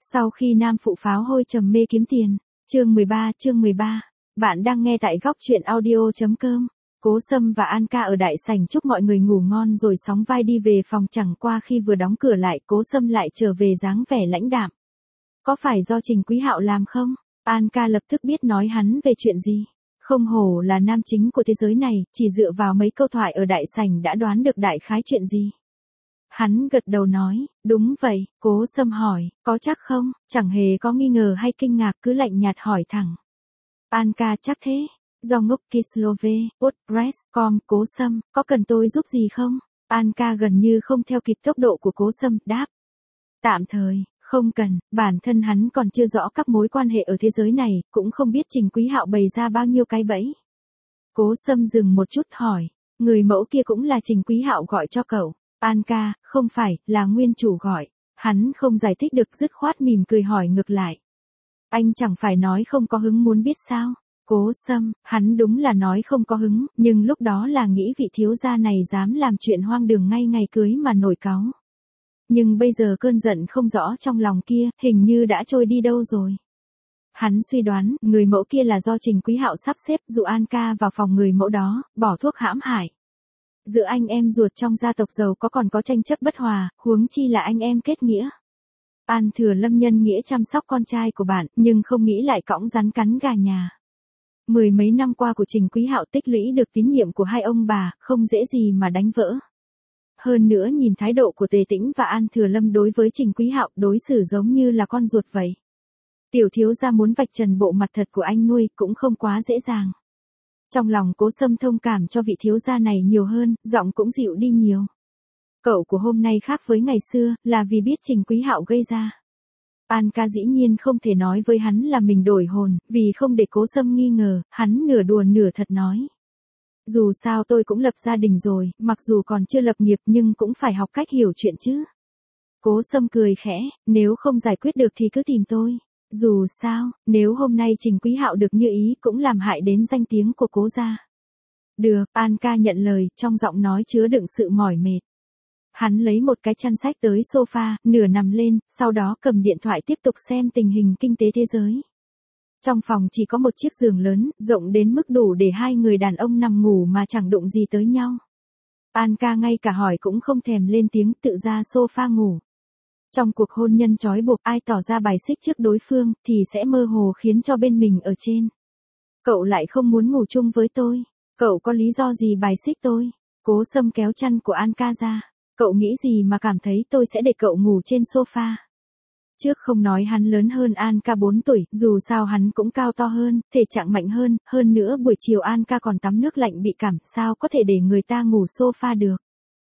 Sau khi nam phụ pháo hôi trầm mê kiếm tiền. Chương 13. Bạn đang nghe tại góc truyện audio.com. Cố Sâm và An Ca ở đại sảnh chúc mọi người ngủ ngon rồi sóng vai đi về phòng, chẳng qua khi vừa đóng cửa lại, Cố Sâm lại trở về dáng vẻ lãnh đạm. Có phải do Trình Quý Hạo làm không? An Ca lập tức biết nói hắn về chuyện gì. Không hổ là nam chính của thế giới này, chỉ dựa vào mấy câu thoại ở đại sảnh đã đoán được đại khái chuyện gì. Hắn gật đầu nói, đúng vậy. Cố Sâm hỏi, có chắc không? Chẳng hề có nghi ngờ hay kinh ngạc, cứ lạnh nhạt hỏi thẳng. An Ca chắc thế. Do ngốc Kislove, WordPress.com. Cố Sâm, có cần tôi giúp gì không? An Ca gần như không theo kịp tốc độ của Cố Sâm, đáp. Tạm thời, không cần, bản thân hắn còn chưa rõ các mối quan hệ ở thế giới này, cũng không biết Trình Quý Hạo bày ra bao nhiêu cái bẫy. Cố Sâm dừng một chút hỏi, người mẫu kia cũng là Trình Quý Hạo gọi cho cậu? An Ca, không phải, là nguyên chủ gọi. Hắn không giải thích được, dứt khoát mỉm cười hỏi ngược lại. Anh chẳng phải nói không có hứng muốn biết sao? Cố Sâm, hắn đúng là nói không có hứng, nhưng lúc đó là nghĩ vị thiếu gia này dám làm chuyện hoang đường ngay ngày cưới mà nổi cáu. Nhưng bây giờ cơn giận không rõ trong lòng kia, hình như đã trôi đi đâu rồi. Hắn suy đoán, người mẫu kia là do Trình Quý Hạo sắp xếp dụ An Ca vào phòng người mẫu đó, bỏ thuốc hãm hại. Giữa anh em ruột trong gia tộc giàu có còn có tranh chấp bất hòa, huống chi là anh em kết nghĩa. An Thừa Lâm nhân nghĩa chăm sóc con trai của bạn, nhưng không nghĩ lại cõng rắn cắn gà nhà. Mười mấy năm qua của Trình Quý Hạo tích lũy được tín nhiệm của hai ông bà, không dễ gì mà đánh vỡ. Hơn nữa nhìn thái độ của Tề Tĩnh và An Thừa Lâm đối với Trình Quý Hạo, đối xử giống như là con ruột vậy. Tiểu thiếu gia muốn vạch trần bộ mặt thật của anh nuôi cũng không quá dễ dàng. Trong lòng Cố Sâm thông cảm cho vị thiếu gia này nhiều hơn, giọng cũng dịu đi nhiều. Cậu của hôm nay khác với ngày xưa, là vì biết Trình Quý Hạo gây ra. An Ca dĩ nhiên không thể nói với hắn là mình đổi hồn, vì không để Cố Sâm nghi ngờ, hắn nửa đùa nửa thật nói. Dù sao tôi cũng lập gia đình rồi, mặc dù còn chưa lập nghiệp nhưng cũng phải học cách hiểu chuyện chứ. Cố Sâm cười khẽ, nếu không giải quyết được thì cứ tìm tôi. Dù sao, nếu hôm nay Trình Quý Hạo được như ý cũng làm hại đến danh tiếng của Cố gia. Được, An Ca nhận lời, trong giọng nói chứa đựng sự mỏi mệt. Hắn lấy một cái chăn sách tới sofa, nửa nằm lên, sau đó cầm điện thoại tiếp tục xem tình hình kinh tế thế giới. Trong phòng chỉ có một chiếc giường lớn, rộng đến mức đủ để hai người đàn ông nằm ngủ mà chẳng đụng gì tới nhau. An Ca ngay cả hỏi cũng không thèm lên tiếng, tự ra sofa ngủ. Trong cuộc hôn nhân trói buộc, ai tỏ ra bài xích trước đối phương, thì sẽ mơ hồ khiến cho bên mình ở trên. Cậu lại không muốn ngủ chung với tôi. Cậu có lý do gì bài xích tôi? Cố Sâm kéo chăn của An Ca ra. Cậu nghĩ gì mà cảm thấy tôi sẽ để cậu ngủ trên sofa? Trước không nói hắn lớn hơn An Ca 4 tuổi, dù sao hắn cũng cao to hơn, thể trạng mạnh hơn nữa buổi chiều An Ca còn tắm nước lạnh bị cảm, sao có thể để người ta ngủ sofa được.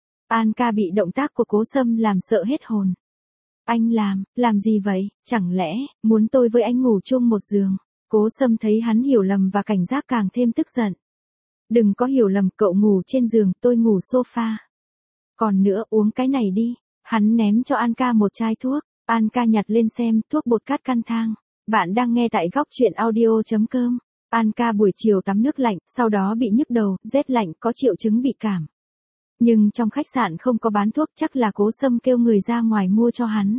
An Ca bị động tác của Cố Sâm làm sợ hết hồn. Anh làm gì vậy, chẳng lẽ, muốn tôi với anh ngủ chung một giường? Cố Sâm thấy hắn hiểu lầm và cảnh giác càng thêm tức giận. Đừng có hiểu lầm, cậu ngủ trên giường, tôi ngủ sofa. Còn nữa, uống cái này đi. Hắn ném cho An Ca một chai thuốc. An Ca nhặt lên xem, thuốc bột cát căn thang. Bạn đang nghe tại góc truyện audio.com. An Ca buổi chiều tắm nước lạnh, sau đó bị nhức đầu, rét lạnh, có triệu chứng bị cảm. Nhưng trong khách sạn không có bán thuốc, chắc là Cố Sâm kêu người ra ngoài mua cho hắn.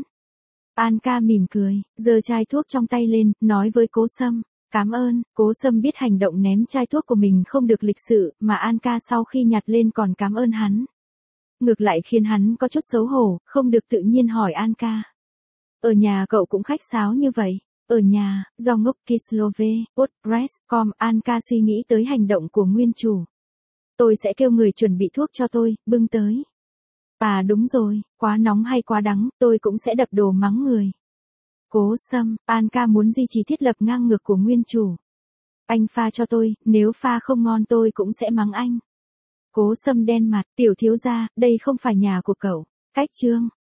An Ca mỉm cười, giơ chai thuốc trong tay lên, nói với Cố Sâm. Cảm ơn. Cố Sâm biết hành động ném chai thuốc của mình không được lịch sự, mà An Ca sau khi nhặt lên còn cảm ơn hắn. Ngược lại khiến hắn có chút xấu hổ, không được tự nhiên hỏi An Ca. Ở nhà cậu cũng khách sáo như vậy? Ở nhà, do ngốc Kislove, WordPress.com. An Ca suy nghĩ tới hành động của nguyên chủ. Tôi sẽ kêu người chuẩn bị thuốc cho tôi, bưng tới. À đúng rồi, quá nóng hay quá đắng, tôi cũng sẽ đập đồ mắng người. Cố Sâm, An Ca muốn duy trì thiết lập ngang ngược của nguyên chủ. Anh pha cho tôi, nếu pha không ngon tôi cũng sẽ mắng anh. Cố Sâm đen mặt, tiểu thiếu gia, đây không phải nhà của cậu. Cách chương.